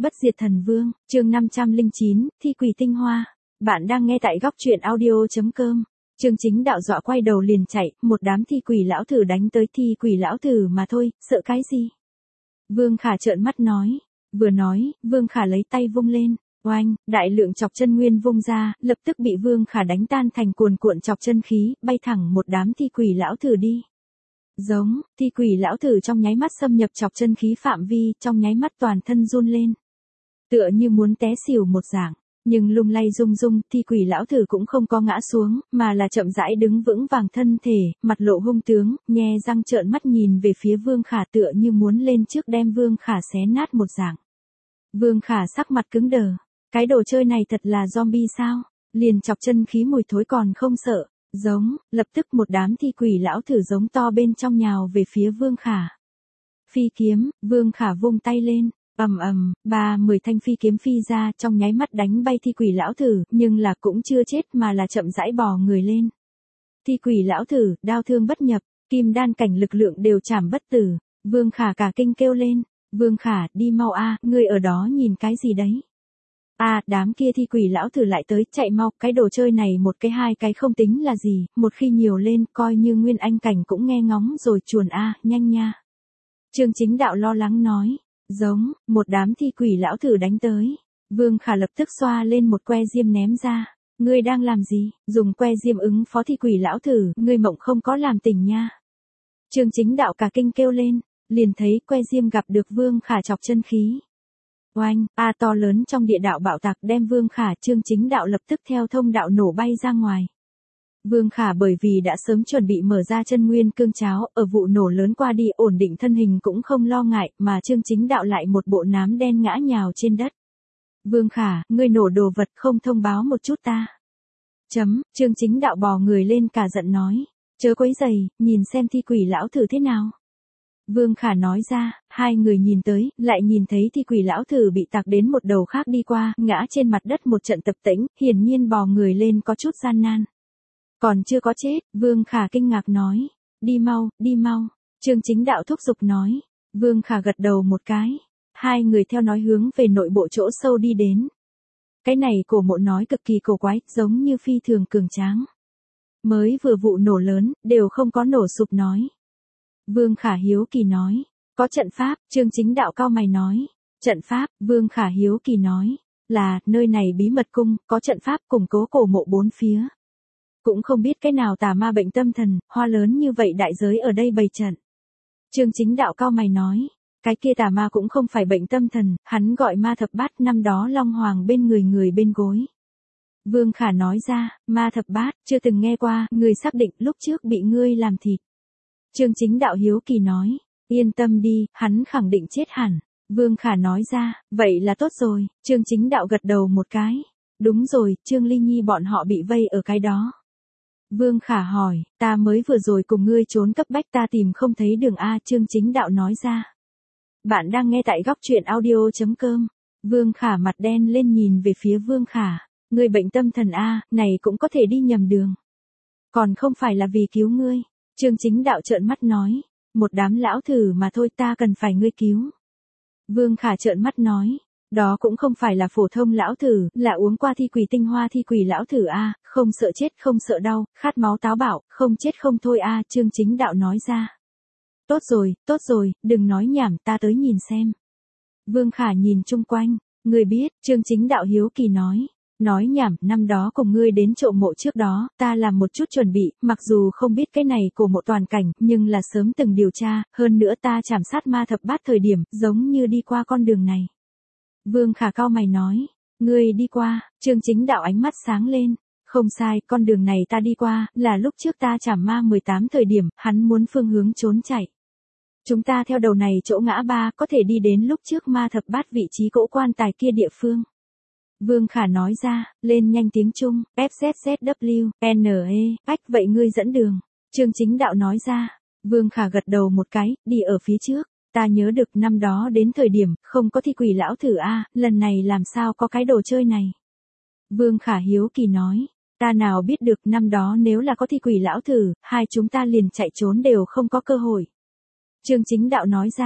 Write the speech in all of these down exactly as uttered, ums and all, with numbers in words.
Bất diệt thần vương, chương năm trăm lẻ chín, thi quỷ tinh hoa. Bạn đang nghe tại góc truyện audio chấm com. Chương Chính Đạo dọa quay đầu liền chạy, một đám thi quỷ lão thử đánh tới, thi quỷ lão thử mà thôi, sợ cái gì? Vương Khả trợn mắt nói. Vừa nói, Vương Khả lấy tay vung lên. Oanh, đại lượng chọc chân nguyên vung ra, lập tức bị Vương Khả đánh tan thành cuồn cuộn chọc chân khí, bay thẳng một đám thi quỷ lão thử đi. Giống, thi quỷ lão thử trong nháy mắt xâm nhập chọc chân khí phạm vi, trong nháy mắt toàn thân run lên. Tựa như muốn té xỉu một dạng, nhưng lung lay rung rung, thi quỷ lão thử cũng không có ngã xuống, mà là chậm rãi đứng vững vàng thân thể, mặt lộ hung tướng, nhe răng trợn mắt nhìn về phía Vương Khả tựa như muốn lên trước đem Vương Khả xé nát một dạng. Vương Khả sắc mặt cứng đờ, cái đồ chơi này thật là zombie sao, liền chọc chân khí mùi thối còn không sợ. Giống, lập tức một đám thi quỷ lão thử giống to bên trong nhào về phía Vương Khả. Phi kiếm, Vương Khả vung tay lên, ầm ầm, ba mười thanh phi kiếm phi ra trong nháy mắt đánh bay thi quỷ lão thử, nhưng là cũng chưa chết mà là chậm rãi bò người lên. Thi quỷ lão thử, đao thương bất nhập, kim đan cảnh lực lượng đều chảm bất tử, Vương Khả cả kinh kêu lên, Vương Khả, đi mau a, ngươi ở đó nhìn cái gì đấy? À, đám kia thi quỷ lão thử lại tới, chạy mau, cái đồ chơi này một cái hai cái không tính là gì, một khi nhiều lên, coi như Nguyên Anh cảnh cũng nghe ngóng rồi, chuồn a, nhanh nha. Chương Chính Đạo lo lắng nói, giống, một đám thi quỷ lão thử đánh tới. Vương Khả lập tức xoa lên một que diêm ném ra, ngươi đang làm gì, dùng que diêm ứng phó thi quỷ lão thử, ngươi mộng không có làm tỉnh nha. Chương Chính Đạo cả kinh kêu lên, liền thấy que diêm gặp được Vương Khả chọc chân khí. Oanh, a to lớn trong địa đạo bạo tạc đem Vương Khả Chương Chính Đạo lập tức theo thông đạo nổ bay ra ngoài. Vương Khả bởi vì đã sớm chuẩn bị mở ra chân nguyên cương cháo, ở vụ nổ lớn qua đi ổn định thân hình cũng không lo ngại, mà Chương Chính Đạo lại một bộ nám đen ngã nhào trên đất. Vương Khả, ngươi nổ đồ vật không thông báo một chút ta. Chấm, Chương Chính Đạo bò người lên cả giận nói, chớ quấy giày, nhìn xem thi quỷ lão thử thế nào. Vương Khả nói ra, hai người nhìn tới, lại nhìn thấy thi quỷ lão thử bị tạc đến một đầu khác đi qua, ngã trên mặt đất một trận tập tễnh, hiển nhiên bò người lên có chút gian nan. Còn chưa có chết, Vương Khả kinh ngạc nói, đi mau, đi mau, Chương Chính Đạo thúc giục nói, Vương Khả gật đầu một cái, hai người theo nói hướng về nội bộ chỗ sâu đi đến. Cái này cổ mộ nói cực kỳ cổ quái, giống như phi thường cường tráng. Mới vừa vụ nổ lớn, đều không có nổ sụp nói. Vương Khả hiếu kỳ nói, có trận pháp, Chương Chính Đạo cao mày nói, trận pháp, Vương Khả hiếu kỳ nói, là, nơi này bí mật cung, có trận pháp củng cố cổ mộ bốn phía. Cũng không biết cái nào tà ma bệnh tâm thần, hoa lớn như vậy đại giới ở đây bày trận. Chương Chính Đạo cao mày nói, cái kia tà ma cũng không phải bệnh tâm thần, hắn gọi ma thập bát, năm đó Long Hoàng bên người người bên gối. Vương Khả nói ra, ma thập bát, chưa từng nghe qua, người xác định lúc trước bị ngươi làm thịt. Chương Chính Đạo hiếu kỳ nói, yên tâm đi, hắn khẳng định chết hẳn. Vương Khả nói ra, vậy là tốt rồi, Chương Chính Đạo gật đầu một cái. Đúng rồi, Trương Ly Nhi bọn họ bị vây ở cái đó. Vương Khả hỏi, ta mới vừa rồi cùng ngươi trốn cấp bách ta tìm không thấy đường A, Chương Chính Đạo nói ra. Bạn đang nghe tại góc truyện audio chấm com. Vương Khả mặt đen lên nhìn về phía Vương Khả, ngươi bệnh tâm thần A, này cũng có thể đi nhầm đường. Còn không phải là vì cứu ngươi. Chương Chính Đạo trợn mắt nói, một đám lão thử mà thôi, ta cần phải ngươi cứu. Vương Khả trợn mắt nói, đó cũng không phải là phổ thông lão thử, là uống qua thi quỷ tinh hoa thi quỷ lão thử a, không sợ chết không sợ đau, khát máu táo bạo, không chết không thôi a, Chương Chính Đạo nói ra. Tốt rồi, tốt rồi, đừng nói nhảm, ta tới nhìn xem. Vương Khả nhìn chung quanh, ngươi biết, Chương Chính Đạo hiếu kỳ nói. Nói nhảm, năm đó cùng ngươi đến trộm mộ trước đó, ta làm một chút chuẩn bị, mặc dù không biết cái này cổ mộ toàn cảnh, nhưng là sớm từng điều tra, hơn nữa ta chảm sát ma thập bát thời điểm, giống như đi qua con đường này. Vương Khả cao mày nói, ngươi đi qua, Chương Chính Đạo ánh mắt sáng lên, không sai, con đường này ta đi qua, là lúc trước ta chảm ma mười tám thời điểm, hắn muốn phương hướng trốn chạy. Chúng ta theo đầu này chỗ ngã ba, có thể đi đến lúc trước ma thập bát vị trí cỗ quan tài kia địa phương. Vương Khả nói ra, lên nhanh tiếng Trung, F Z Z W, N E, ách vậy ngươi dẫn đường. Chương Chính Đạo nói ra, Vương Khả gật đầu một cái, đi ở phía trước, ta nhớ được năm đó đến thời điểm, không có thi quỷ lão thử a, lần này làm sao có cái đồ chơi này. Vương Khả hiếu kỳ nói, ta nào biết được năm đó nếu là có thi quỷ lão thử, hai chúng ta liền chạy trốn đều không có cơ hội. Chương Chính Đạo nói ra,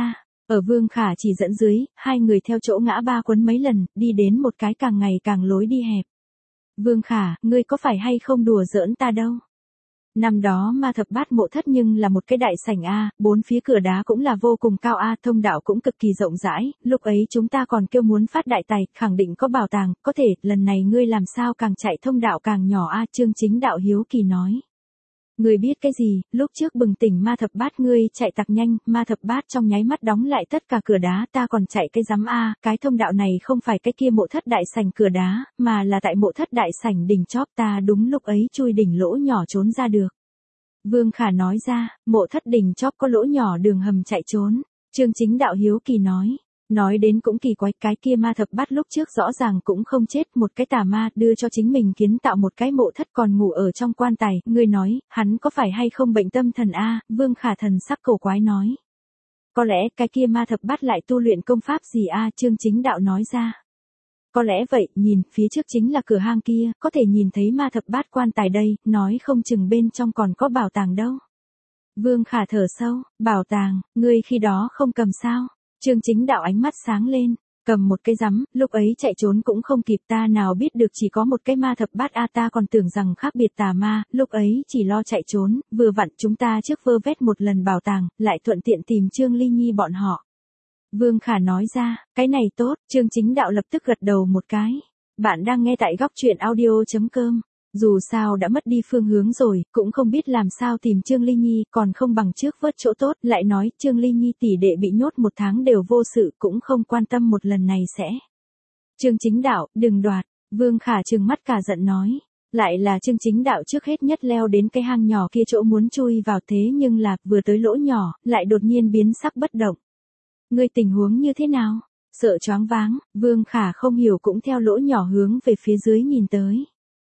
Ở Vương Khả chỉ dẫn dưới, hai người theo chỗ ngã ba quấn mấy lần, đi đến một cái càng ngày càng lối đi hẹp. Vương Khả, ngươi có phải hay không đùa giỡn ta đâu? Năm đó ma thập bát mộ thất nhưng là một cái đại sảnh A, bốn phía cửa đá cũng là vô cùng cao A, thông đạo cũng cực kỳ rộng rãi, lúc ấy chúng ta còn kêu muốn phát đại tài, khẳng định có bảo tàng, có thể, lần này ngươi làm sao càng chạy thông đạo càng nhỏ A, Chương Chính Đạo hiếu kỳ nói. Ngươi biết cái gì, lúc trước bừng tỉnh ma thập bát ngươi chạy tặc nhanh, ma thập bát trong nháy mắt đóng lại tất cả cửa đá, ta còn chạy cái rắm A, cái thông đạo này không phải cái kia mộ thất đại sảnh cửa đá, mà là tại mộ thất đại sảnh đỉnh chóp, ta đúng lúc ấy chui đỉnh lỗ nhỏ trốn ra được. Vương Khả nói ra, mộ thất đỉnh chóp có lỗ nhỏ đường hầm chạy trốn, Chương Chính Đạo hiếu kỳ nói. Nói đến cũng kỳ quái, cái kia ma thập bát lúc trước rõ ràng cũng không chết, một cái tà ma đưa cho chính mình kiến tạo một cái mộ thất còn ngủ ở trong quan tài, ngươi nói, hắn có phải hay không bệnh tâm thần a? Vương Khả thần sắc cổ quái nói. Có lẽ cái kia ma thập bát lại tu luyện công pháp gì a? Chương Chính Đạo nói ra. Có lẽ vậy, nhìn, phía trước chính là cửa hang kia, có thể nhìn thấy ma thập bát quan tài đây, nói không chừng bên trong còn có bảo tàng đâu. Vương Khả thở sâu, bảo tàng, ngươi khi đó không cầm sao? Chương Chính Đạo ánh mắt sáng lên, cầm một cái rắm, lúc ấy chạy trốn cũng không kịp, ta nào biết được chỉ có một cái ma thập bát a, ta còn tưởng rằng khác biệt tà ma, lúc ấy chỉ lo chạy trốn, vừa vặn chúng ta trước vơ vét một lần bảo tàng, lại thuận tiện tìm Trương Ly Nhi bọn họ. Vương Khả nói ra, cái này tốt, Chương Chính Đạo lập tức gật đầu một cái. Bạn đang nghe tại góc truyện audio chấm com. Dù sao đã mất đi phương hướng rồi, cũng không biết làm sao tìm Trương Ly Nhi, còn không bằng trước vớt chỗ tốt, lại nói Trương Ly Nhi tỷ đệ bị nhốt một tháng đều vô sự, cũng không quan tâm một lần này sẽ. Chương Chính Đạo, đừng đoạt, Vương Khả trừng mắt cả giận nói. Lại là Chương Chính Đạo trước hết nhất leo đến cái hang nhỏ kia chỗ muốn chui vào, thế nhưng là, vừa tới lỗ nhỏ, lại đột nhiên biến sắc bất động. Ngươi tình huống như thế nào? Sợ choáng váng, Vương Khả không hiểu cũng theo lỗ nhỏ hướng về phía dưới nhìn tới.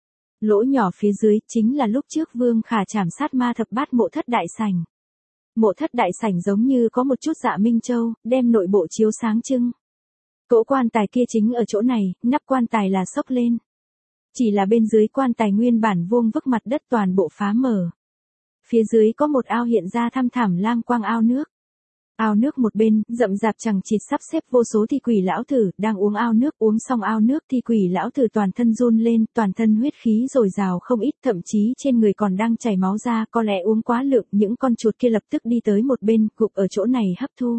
Lỗ nhỏ phía dưới chính là lúc trước Vương Khả chảm sát ma thập bát mộ thất đại sảnh. Mộ thất đại sảnh giống như có một chút dạ minh châu, đem nội bộ chiếu sáng trưng. Cỗ quan tài kia chính ở chỗ này, nắp quan tài là xốc lên. Chỉ là bên dưới quan tài nguyên bản vuông vức mặt đất toàn bộ phá mở. Phía dưới có một ao hiện ra thăm thẳm lang quang ao nước. Ao nước một bên, rậm rạp chằng chịt sắp xếp vô số thi quỷ lão thử, đang uống ao nước, uống xong ao nước thi quỷ lão thử toàn thân run lên, toàn thân huyết khí dồi dào không ít, thậm chí trên người còn đang chảy máu ra, có lẽ uống quá lượng, những con chuột kia lập tức đi tới một bên, gục ở chỗ này hấp thu.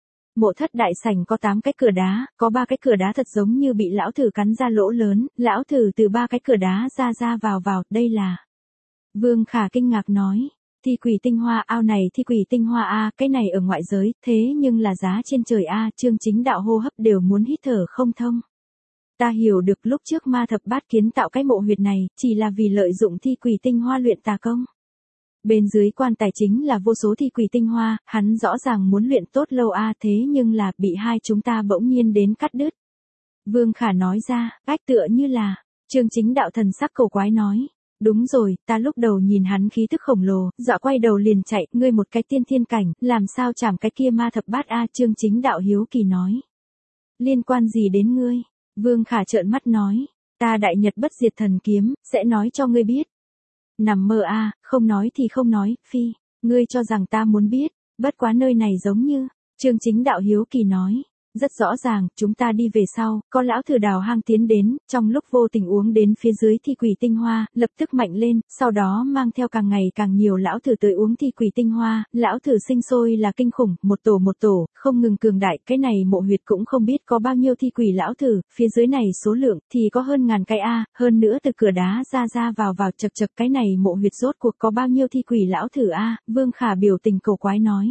Mộ thất đại sảnh có tám cái cửa đá, có ba cái cửa đá thật giống như bị lão thử cắn ra lỗ lớn, lão thử từ ba cái cửa đá ra ra vào vào, đây là. Vương Khả kinh ngạc nói. Thi quỷ tinh hoa, ao này thi quỷ tinh hoa a, cái này ở ngoại giới, thế nhưng là giá trên trời a, Chương Chính Đạo hô hấp đều muốn hít thở không thông. Ta hiểu được lúc trước ma thập bát kiến tạo cái mộ huyệt này, chỉ là vì lợi dụng thi quỷ tinh hoa luyện tà công. Bên dưới quan tài chính là vô số thi quỷ tinh hoa, hắn rõ ràng muốn luyện tốt lâu a, thế nhưng là bị hai chúng ta bỗng nhiên đến cắt đứt. Vương Khả nói ra, cách tựa như là, Chương Chính Đạo thần sắc cầu quái nói. Đúng rồi, ta lúc đầu nhìn hắn khí tức khổng lồ, dọa quay đầu liền chạy, ngươi một cái tiên thiên cảnh, làm sao chảm cái kia ma thập bát a, Chương Chính Đạo hiếu kỳ nói. Liên quan gì đến ngươi? Vương Khả trợn mắt nói, ta đại nhật bất diệt thần kiếm, sẽ nói cho ngươi biết. Nằm mơ a, không nói thì không nói, phi, ngươi cho rằng ta muốn biết, bất quá nơi này giống như, Chương Chính Đạo hiếu kỳ nói. Rất rõ ràng, chúng ta đi về sau, có lão thử đào hang tiến đến, trong lúc vô tình uống đến phía dưới thi quỷ tinh hoa, lập tức mạnh lên, sau đó mang theo càng ngày càng nhiều lão thử tới uống thi quỷ tinh hoa, lão thử sinh sôi là kinh khủng, một tổ một tổ, không ngừng cường đại, cái này mộ huyệt cũng không biết có bao nhiêu thi quỷ lão thử, phía dưới này số lượng thì có hơn ngàn cái a, hơn nữa từ cửa đá ra ra vào vào chật chật, cái này mộ huyệt rốt cuộc có bao nhiêu thi quỷ lão thử a, Vương Khả biểu tình cầu quái nói.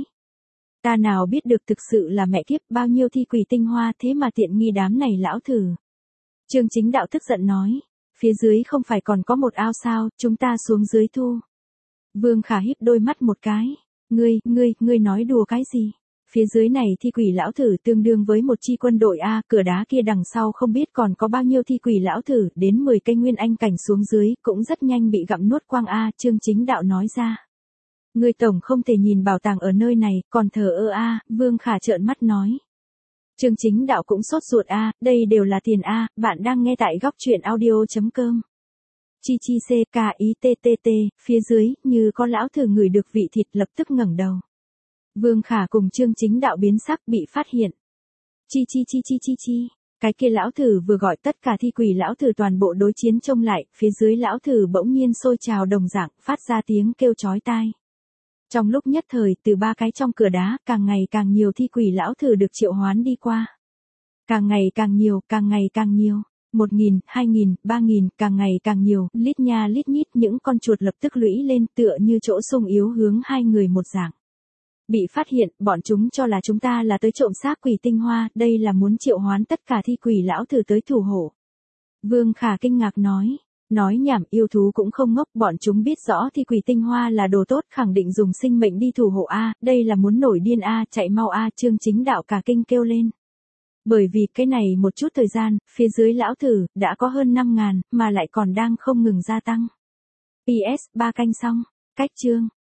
Ta nào biết được thực sự là mẹ kiếp bao nhiêu thi quỷ tinh hoa thế mà tiện nghi đám này lão thử. Chương Chính Đạo tức giận nói, phía dưới không phải còn có một ao sao, chúng ta xuống dưới thu. Vương Khả híp đôi mắt một cái, ngươi, ngươi, ngươi nói đùa cái gì? Phía dưới này thi quỷ lão thử tương đương với một chi quân đội a, cửa đá kia đằng sau không biết còn có bao nhiêu thi quỷ lão thử, đến mười cây nguyên anh cảnh xuống dưới, cũng rất nhanh bị gặm nuốt quang a, Chương Chính Đạo nói ra. Ngươi tổng không thể nhìn bảo tàng ở nơi này, còn thờ ơ a, Vương Khả trợn mắt nói. Chương Chính Đạo cũng sốt ruột a, đây đều là tiền a, bạn đang nghe tại góc truyện audio chấm com. Chi chi c k i t t t, phía dưới, như có lão thử ngửi được vị thịt lập tức ngẩng đầu. Vương Khả cùng Trương Chính Đạo biến sắc bị phát hiện. Chi chi chi chi chi chi, cái kia lão thử vừa gọi tất cả thi quỷ lão thử toàn bộ đối chiến trông lại, phía dưới lão thử bỗng nhiên sôi trào đồng dạng, phát ra tiếng kêu chói tai. Trong lúc nhất thời, từ ba cái trong cửa đá, càng ngày càng nhiều thi quỷ lão thử được triệu hoán đi qua. Càng ngày càng nhiều, càng ngày càng nhiều. Một nghìn, hai nghìn, ba nghìn, càng ngày càng nhiều, lít nha lít nhít những con chuột lập tức lũy lên tựa như chỗ sung yếu hướng hai người một dạng. Bị phát hiện, bọn chúng cho là chúng ta là tới trộm xác quỷ tinh hoa, đây là muốn triệu hoán tất cả thi quỷ lão thử tới thủ hộ. Vương Khả kinh ngạc nói, nói nhảm, yêu thú cũng không ngốc, bọn chúng biết rõ thi quỷ tinh hoa là đồ tốt, khẳng định dùng sinh mệnh đi thủ hộ a, đây là muốn nổi điên a, chạy mau a, Trương Chính Đạo cả kinh kêu lên. Bởi vì cái này một chút thời gian, phía dưới lão thử đã có hơn năm ngàn, mà lại còn đang không ngừng gia tăng. pê ét ba canh xong, cách chương